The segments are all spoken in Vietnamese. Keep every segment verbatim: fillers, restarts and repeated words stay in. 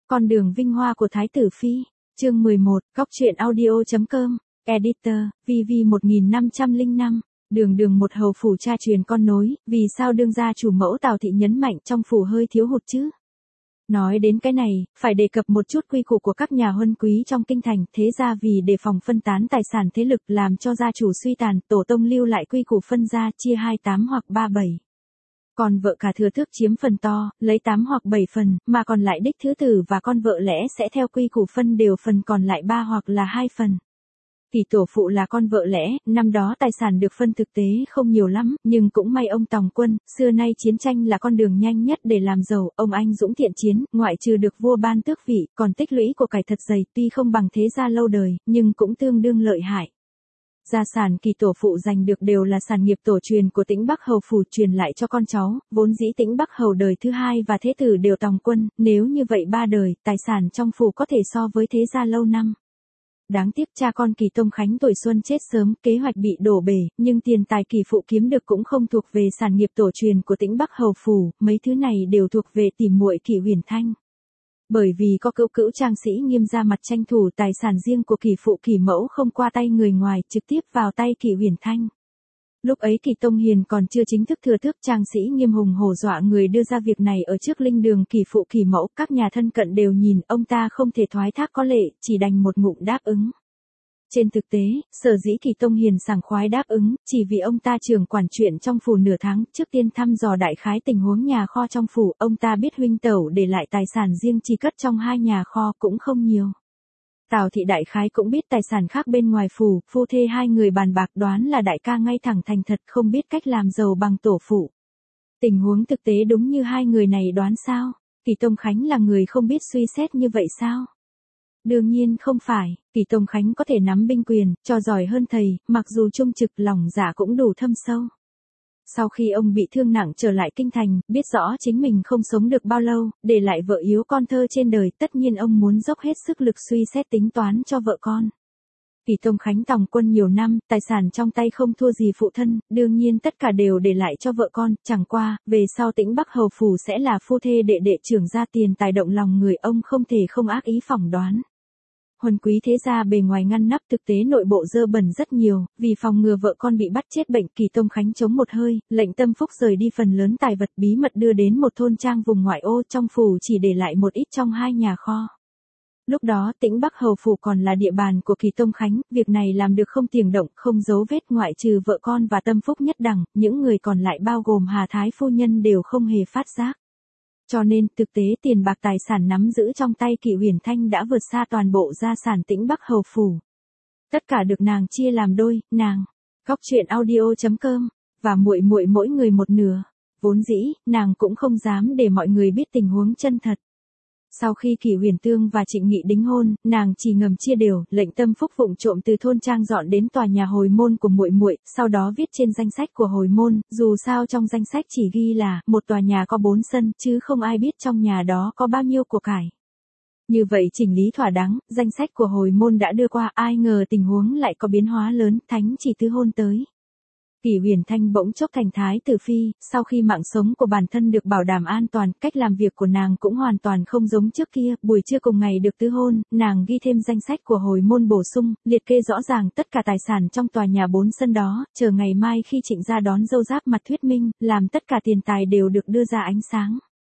Con đường vinh hoa của Thái tử Phi, chương mười một, góc truyện audio.com, Editor, vê vê một nghìn năm trăm lẻ năm, đường đường một hầu phủ cha truyền con nối, vì sao đương gia chủ mẫu Tào Thị nhấn mạnh trong phủ hơi thiếu hụt chứ? Nói đến cái này, phải đề cập một chút quy củ của các nhà huân quý trong kinh thành, thế ra vì đề phòng phân tán tài sản thế lực làm cho gia chủ suy tàn, tổ tông lưu lại quy củ phân gia chia hai tám hoặc ba bảy. Còn vợ cả thừa thước chiếm phần to, lấy tám hoặc bảy phần, mà còn lại đích thứ tử và con vợ lẽ sẽ theo quy củ phân đều phần còn lại ba hoặc là hai phần. Tỷ tổ phụ là con vợ lẽ, năm đó tài sản được phân thực tế không nhiều lắm, nhưng cũng may ông Tòng Quân, xưa nay chiến tranh là con đường nhanh nhất để làm giàu, ông anh dũng thiện chiến, ngoại trừ được vua ban tước vị, còn tích lũy của cải thật dày, tuy không bằng thế gia lâu đời, nhưng cũng tương đương lợi hại. Gia sản kỳ tổ phụ giành được đều là sản nghiệp tổ truyền của Tĩnh Bắc Hầu phủ truyền lại cho con cháu, vốn dĩ Tĩnh Bắc Hầu đời thứ hai và thế tử đều Tòng Quân, nếu như vậy ba đời, tài sản trong phủ có thể so với thế gia lâu năm. Đáng tiếc cha con Kỳ Tông Khánh tuổi xuân chết sớm, kế hoạch bị đổ bể, nhưng tiền tài Kỳ phụ kiếm được cũng không thuộc về sản nghiệp tổ truyền của Tĩnh Bắc Hầu phủ, mấy thứ này đều thuộc về tỷ muội Kỳ Huyền Thanh. Bởi vì có cữu cữu Trang Sĩ Nghiêm ra mặt tranh thủ tài sản riêng của Kỳ phụ Kỳ mẫu không qua tay người ngoài, trực tiếp vào tay Kỳ Huyền Thanh. Lúc ấy Kỳ Tông Hiền còn chưa chính thức thừa tước, Trang Sĩ Nghiêm hùng hổ dọa người đưa ra việc này ở trước linh đường Kỳ phụ Kỳ mẫu, các nhà thân cận đều nhìn, ông ta không thể thoái thác có lệ, chỉ đành một ngụm đáp ứng. Trên thực tế, sở dĩ Kỳ Tông Hiền sảng khoái đáp ứng, chỉ vì ông ta trưởng quản chuyện trong phủ nửa tháng, trước tiên thăm dò đại khái tình huống nhà kho trong phủ, ông ta biết huynh tẩu để lại tài sản riêng chỉ cất trong hai nhà kho cũng không nhiều. Tào Thị đại khái cũng biết tài sản khác bên ngoài phủ, phu thê hai người bàn bạc đoán là đại ca ngay thẳng thành thật không biết cách làm giàu bằng tổ phụ. Tình huống thực tế đúng như hai người này đoán sao? Kỳ Tông Khánh là người không biết suy xét như vậy sao? Đương nhiên không phải, Kỳ Tông Khánh có thể nắm binh quyền, cho giỏi hơn thầy, mặc dù trung trực lòng dạ cũng đủ thâm sâu. Sau khi ông bị thương nặng trở lại kinh thành, biết rõ chính mình không sống được bao lâu, để lại vợ yếu con thơ trên đời, tất nhiên ông muốn dốc hết sức lực suy xét tính toán cho vợ con. Kỳ Tông Khánh Tòng Quân nhiều năm, tài sản trong tay không thua gì phụ thân, đương nhiên tất cả đều để lại cho vợ con, chẳng qua, về sau Tĩnh Bắc Hầu phủ sẽ là phu thê đệ đệ trưởng gia, tiền tài động lòng người, ông không thể không ác ý phỏng đoán. Huân quý thế gia bề ngoài ngăn nắp, thực tế nội bộ dơ bẩn rất nhiều, vì phòng ngừa vợ con bị bắt chết bệnh, Kỳ Tông Khánh chống một hơi, lệnh Tâm Phúc rời đi phần lớn tài vật bí mật đưa đến một thôn trang vùng ngoại ô, trong phủ chỉ để lại một ít trong hai nhà kho. Lúc đó Tĩnh Bắc Hầu phủ còn là địa bàn của Kỳ Tông Khánh, việc này làm được không tiếng động, không dấu vết, ngoại trừ vợ con và Tâm Phúc nhất đẳng, những người còn lại bao gồm Hà Thái phu nhân đều không hề phát giác. Cho nên, thực tế tiền bạc tài sản nắm giữ trong tay Kỳ Huyền Thanh đã vượt xa toàn bộ gia sản Tĩnh Bắc Hầu phủ. Tất cả được nàng chia làm đôi, nàng, góc truyện audio.com, và muội muội mỗi người một nửa. Vốn dĩ, nàng cũng không dám để mọi người biết tình huống chân thật. Sau khi Kỳ Huyền Tương và Trịnh Nghị đính hôn, nàng chỉ ngầm chia đều, lệnh Tâm Phúc vụng trộm từ thôn trang dọn đến tòa nhà hồi môn của muội muội, sau đó viết trên danh sách của hồi môn, dù sao trong danh sách chỉ ghi là một tòa nhà có bốn sân, chứ không ai biết trong nhà đó có bao nhiêu của cải. Như vậy chỉnh lý thỏa đáng, danh sách của hồi môn đã đưa qua, ai ngờ tình huống lại có biến hóa lớn, thánh chỉ tứ hôn tới. Kỳ Huyền Thanh bỗng chốc thành Thái tử Phi, sau khi mạng sống của bản thân được bảo đảm an toàn, cách làm việc của nàng cũng hoàn toàn không giống trước kia, buổi trưa cùng ngày được tứ hôn, nàng ghi thêm danh sách của hồi môn bổ sung, liệt kê rõ ràng tất cả tài sản trong tòa nhà bốn sân đó, chờ ngày mai khi Trịnh gia đón dâu giáp mặt thuyết minh, làm tất cả tiền tài đều được đưa ra ánh sáng.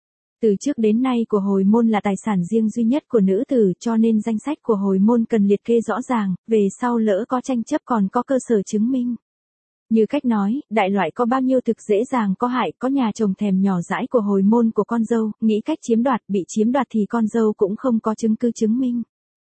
Từ trước đến nay của hồi môn là tài sản riêng duy nhất của nữ tử, cho nên danh sách của hồi môn cần liệt kê rõ ràng, về sau lỡ có tranh chấp còn có cơ sở chứng minh. Như cách nói, đại loại có bao nhiêu thực dễ dàng có hại, có nhà chồng thèm nhỏ dãi của hồi môn của con dâu, nghĩ cách chiếm đoạt, bị chiếm đoạt thì con dâu cũng không có chứng cứ chứng minh.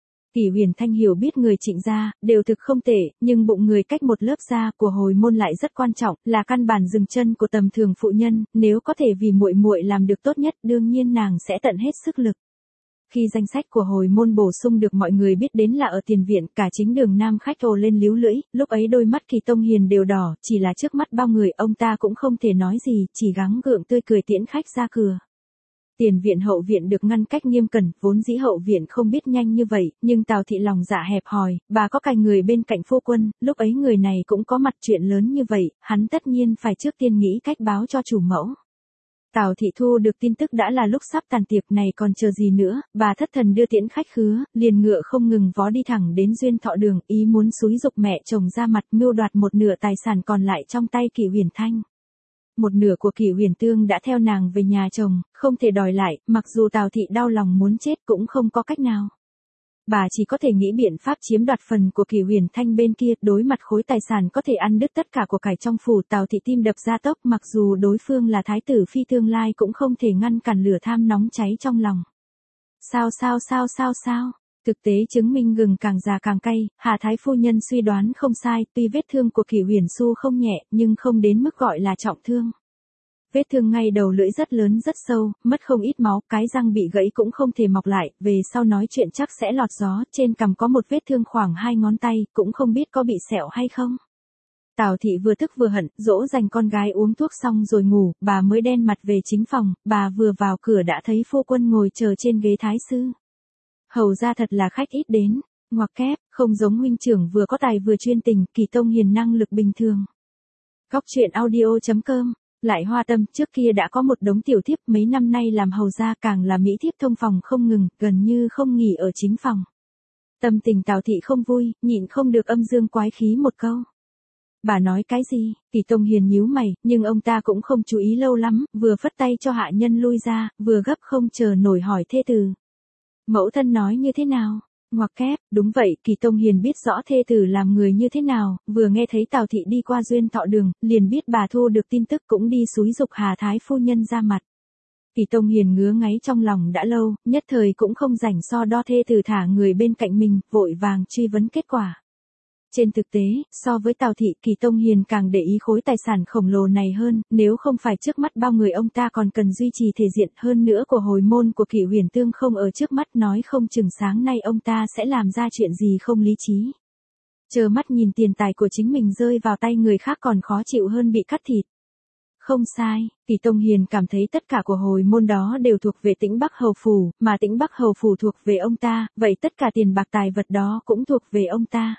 Kỳ Huyền Thanh hiểu biết người Trịnh gia, đều thực không tệ, nhưng bụng người cách một lớp da của hồi môn lại rất quan trọng, là căn bản dừng chân của tầm thường phụ nhân, nếu có thể vì muội muội làm được tốt nhất, đương nhiên nàng sẽ tận hết sức lực. Khi danh sách của hồi môn bổ sung được mọi người biết đến là ở tiền viện, cả chính đường Nam khách ồ lên líu lưỡi, lúc ấy đôi mắt Kỳ Tông Hiền đều đỏ, chỉ là trước mắt bao người ông ta cũng không thể nói gì, chỉ gắng gượng tươi cười tiễn khách ra cửa. Tiền viện hậu viện được ngăn cách nghiêm cẩn, vốn dĩ hậu viện không biết nhanh như vậy, nhưng Tào Thị lòng dạ hẹp hòi, bà có cài người bên cạnh phu quân, lúc ấy người này cũng có mặt chuyện lớn như vậy, hắn tất nhiên phải trước tiên nghĩ cách báo cho chủ mẫu. Tào thị thu được tin tức đã là lúc sắp tàn tiệc này còn chờ gì nữa, bà thất thần đưa tiễn khách khứa, liền ngựa không ngừng vó đi thẳng đến Duyên Thọ Đường, ý muốn xúi giục mẹ chồng ra mặt mưu đoạt một nửa tài sản còn lại trong tay Kỷ Huyền Thanh. Một nửa của Kỷ Huyền Tương đã theo nàng về nhà chồng, không thể đòi lại, mặc dù Tào thị đau lòng muốn chết cũng không có cách nào. Bà chỉ có thể nghĩ biện pháp chiếm đoạt phần của Kỷ Huyền Thanh bên kia, đối mặt khối tài sản có thể ăn đứt tất cả của cải trong phủ. Tào thị tim đập gia tốc, mặc dù đối phương là thái tử phi tương lai cũng không thể ngăn cản lửa tham nóng cháy trong lòng. Sao sao sao sao sao? Thực tế chứng minh gừng càng già càng cay, Hà Thái phu nhân suy đoán không sai, tuy vết thương của Kỷ Huyền Xu không nhẹ, nhưng không đến mức gọi là trọng thương. Vết thương ngay đầu lưỡi rất lớn rất sâu, mất không ít máu, cái răng bị gãy cũng không thể mọc lại, về sau nói chuyện chắc sẽ lọt gió, trên cằm có một vết thương khoảng hai ngón tay, cũng không biết có bị sẹo hay không. Tào thị vừa tức vừa hận, dỗ dành con gái uống thuốc xong rồi ngủ, bà mới đen mặt về chính phòng, bà vừa vào cửa đã thấy phu quân ngồi chờ trên ghế thái sư. Hầu ra thật là khách ít đến, ngoặc kép, không giống huynh trưởng vừa có tài vừa chuyên tình, Kỳ Tông Hiền năng lực bình thường. Góc truyện audio chấm com. Lại Hoa Tâm, trước kia đã có một đống tiểu thiếp, mấy năm nay làm hầu gia càng là mỹ thiếp thông phòng không ngừng, gần như không nghỉ ở chính phòng. Tâm tình Tào thị không vui, nhịn không được âm dương quái khí một câu. Bà nói cái gì? Kỳ Tông Hiền nhíu mày, nhưng ông ta cũng không chú ý lâu lắm, vừa phất tay cho hạ nhân lui ra, vừa gấp không chờ nổi hỏi thê tử. Mẫu thân nói như thế nào? Ngoặc kép, đúng vậy, Kỳ Tông Hiền biết rõ thê tử làm người như thế nào, vừa nghe thấy Tào thị đi qua Duyên Thọ Đường, liền biết bà thu được tin tức cũng đi xúi giục Hà Thái phu nhân ra mặt. Kỳ Tông Hiền ngứa ngáy trong lòng đã lâu, nhất thời cũng không rảnh so đo thê tử thả người bên cạnh mình, vội vàng truy vấn kết quả. Trên thực tế, so với Tào thị, Kỳ Tông Hiền càng để ý khối tài sản khổng lồ này hơn, nếu không phải trước mắt bao người ông ta còn cần duy trì thể diện hơn nữa của hồi môn của Kỷ Huyền Tương không ở trước mắt, nói không chừng sáng nay ông ta sẽ làm ra chuyện gì không lý trí. Chờ mắt nhìn tiền tài của chính mình rơi vào tay người khác còn khó chịu hơn bị cắt thịt. Không sai, Kỳ Tông Hiền cảm thấy tất cả của hồi môn đó đều thuộc về Tĩnh Bắc Hầu Phủ, mà Tĩnh Bắc Hầu Phủ thuộc về ông ta, vậy tất cả tiền bạc tài vật đó cũng thuộc về ông ta.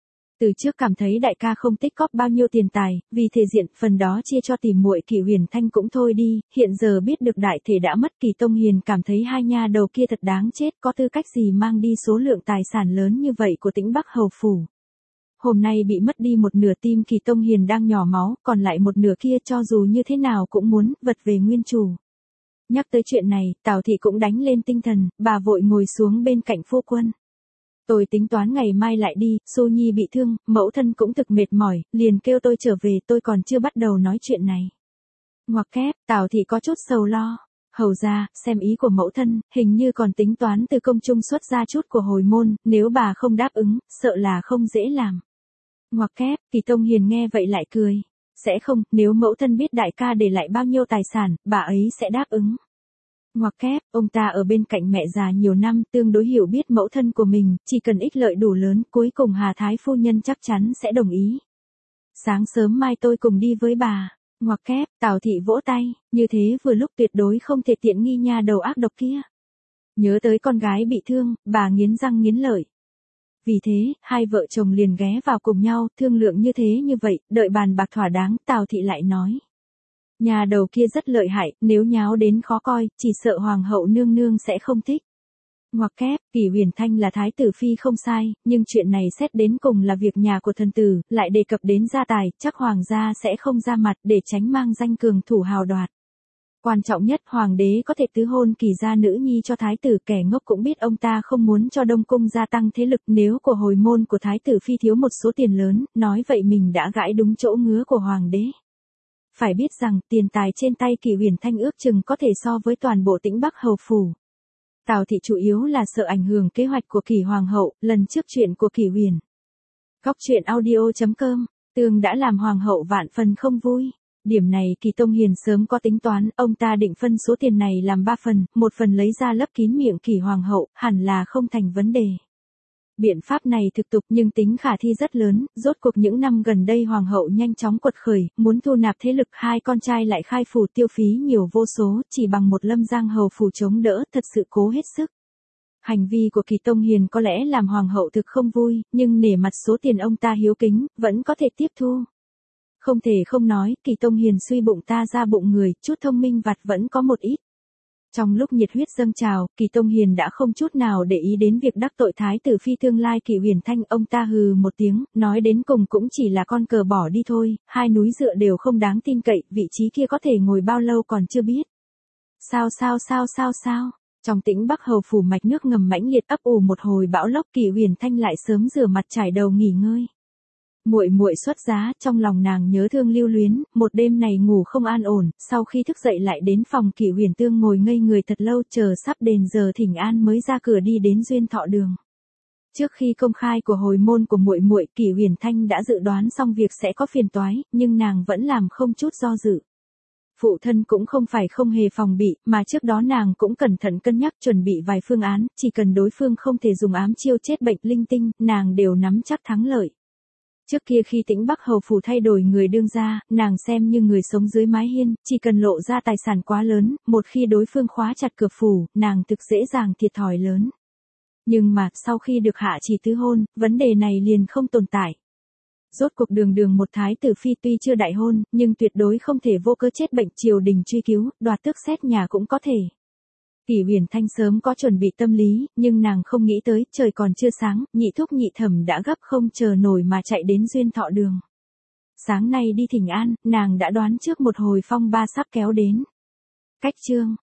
Từ trước cảm thấy đại ca không tích cóp bao nhiêu tiền tài, vì thể diện, phần đó chia cho tỷ muội Kỷ Huyền Thanh cũng thôi đi, hiện giờ biết được đại thể đã mất, Kỳ Tông Hiền cảm thấy hai nha đầu kia thật đáng chết, có tư cách gì mang đi số lượng tài sản lớn như vậy của Tĩnh Bắc Hầu Phủ. Hôm nay bị mất đi một nửa, tim Kỳ Tông Hiền đang nhỏ máu, còn lại một nửa kia cho dù như thế nào cũng muốn vật về nguyên chủ. Nhắc tới chuyện này, Tào thị cũng đánh lên tinh thần, bà vội ngồi xuống bên cạnh phu quân. Tôi tính toán ngày mai lại đi, Xu Nhi bị thương, mẫu thân cũng thực mệt mỏi, liền kêu tôi trở về, tôi còn chưa bắt đầu nói chuyện này. Ngoặc kép, Tào thị có chút sầu lo. Hầu ra, xem ý của mẫu thân, hình như còn tính toán từ công trung xuất ra chút của hồi môn, nếu bà không đáp ứng, sợ là không dễ làm. Ngoặc kép, Kỳ Tông Hiền nghe vậy lại cười. Sẽ không, nếu mẫu thân biết đại ca để lại bao nhiêu tài sản, bà ấy sẽ đáp ứng. Ngoặc kép, ông ta ở bên cạnh mẹ già nhiều năm, tương đối hiểu biết mẫu thân của mình, chỉ cần ích lợi đủ lớn, cuối cùng Hà Thái phu nhân chắc chắn sẽ đồng ý. Sáng sớm mai tôi cùng đi với bà. Ngoặc kép, Tào thị vỗ tay, như thế vừa lúc tuyệt đối không thể tiện nghi nha đầu ác độc kia. Nhớ tới con gái bị thương, bà nghiến răng nghiến lợi. Vì thế, hai vợ chồng liền ghé vào cùng nhau, thương lượng như thế như vậy, đợi bàn bạc thỏa đáng, Tào thị lại nói. Nhà đầu kia rất lợi hại, nếu nháo đến khó coi, chỉ sợ hoàng hậu nương nương sẽ không thích. Ngoặc kép, Kỷ Huyền Thanh là thái tử phi không sai, nhưng chuyện này xét đến cùng là việc nhà của thần tử, lại đề cập đến gia tài, chắc hoàng gia sẽ không ra mặt để tránh mang danh cường thủ hào đoạt. Quan trọng nhất, hoàng đế có thể tứ hôn Kỳ gia nữ nhi cho thái tử, kẻ ngốc cũng biết ông ta không muốn cho Đông cung gia tăng thế lực, nếu của hồi môn của thái tử phi thiếu một số tiền lớn, nói vậy mình đã gãi đúng chỗ ngứa của hoàng đế. Phải biết rằng, tiền tài trên tay Kỷ Huyền Thanh ước chừng có thể so với toàn bộ Tĩnh Bắc Hầu Phủ. Tào thị chủ yếu là sợ ảnh hưởng kế hoạch của Kỷ hoàng hậu, lần trước chuyện của Kỷ Huyền. Góc truyện audio chấm com, Tương đã làm hoàng hậu vạn phần không vui. Điểm này Kỳ Tông Hiền sớm có tính toán, ông ta định phân số tiền này làm ba phần, một phần lấy ra lấp kín miệng Kỷ hoàng hậu, hẳn là không thành vấn đề. Biện pháp này thực tục nhưng tính khả thi rất lớn, rốt cuộc những năm gần đây hoàng hậu nhanh chóng quật khởi, muốn thu nạp thế lực, hai con trai lại khai phủ tiêu phí nhiều vô số, chỉ bằng một Lâm Giang hầu phủ chống đỡ, thật sự cố hết sức. Hành vi của Kỳ Tông Hiền có lẽ làm hoàng hậu thực không vui, nhưng nể mặt số tiền ông ta hiếu kính, vẫn có thể tiếp thu. Không thể không nói, Kỳ Tông Hiền suy bụng ta ra bụng người, chút thông minh vặt vẫn có một ít. Trong lúc nhiệt huyết dâng trào, Kỳ Tông Hiền đã không chút nào để ý đến việc đắc tội thái tử phi tương lai Kỳ Huyền Thanh. Ông ta hừ một tiếng, nói đến cùng cũng chỉ là con cờ bỏ đi thôi, hai núi dựa đều không đáng tin cậy, vị trí kia có thể ngồi bao lâu còn chưa biết. Sao sao sao sao sao? Trong Tĩnh Bắc hầu phủ mạch nước ngầm mãnh liệt ấp ủ một hồi bão lốc, Kỳ Huyền Thanh lại sớm rửa mặt trải đầu nghỉ ngơi. Muội muội xuất giá, trong lòng nàng nhớ thương lưu luyến, một đêm này ngủ không an ổn, sau khi thức dậy lại đến phòng Kỷ Huyền Tương ngồi ngây người thật lâu, chờ sắp đền giờ thỉnh an mới ra cửa đi đến Duyên Thọ Đường. Trước khi công khai của hồi môn của muội muội, Kỷ Huyền Thanh đã dự đoán xong việc sẽ có phiền toái, nhưng nàng vẫn làm không chút do dự. Phụ thân cũng không phải không hề phòng bị, mà trước đó nàng cũng cẩn thận cân nhắc chuẩn bị vài phương án, chỉ cần đối phương không thể dùng ám chiêu chết bệnh linh tinh, nàng đều nắm chắc thắng lợi. Trước kia khi Tĩnh Bắc hầu phủ thay đổi người đương gia, nàng xem như người sống dưới mái hiên, chỉ cần lộ ra tài sản quá lớn, một khi đối phương khóa chặt cửa phủ, nàng thực dễ dàng thiệt thòi lớn. Nhưng mà, sau khi được hạ chỉ tứ hôn, vấn đề này liền không tồn tại. Rốt cuộc Đường Đường một thái tử phi tuy chưa đại hôn, nhưng tuyệt đối không thể vô cớ chết bệnh, triều đình truy cứu, đoạt tước xét nhà cũng có thể. Kỷ Huyền Thanh sớm có chuẩn bị tâm lý, nhưng nàng không nghĩ tới, trời còn chưa sáng, nhị thúc nhị thẩm đã gấp không chờ nổi mà chạy đến Duyên Thọ Đường. Sáng nay đi thỉnh an, nàng đã đoán trước một hồi phong ba sắp kéo đến. Cách chương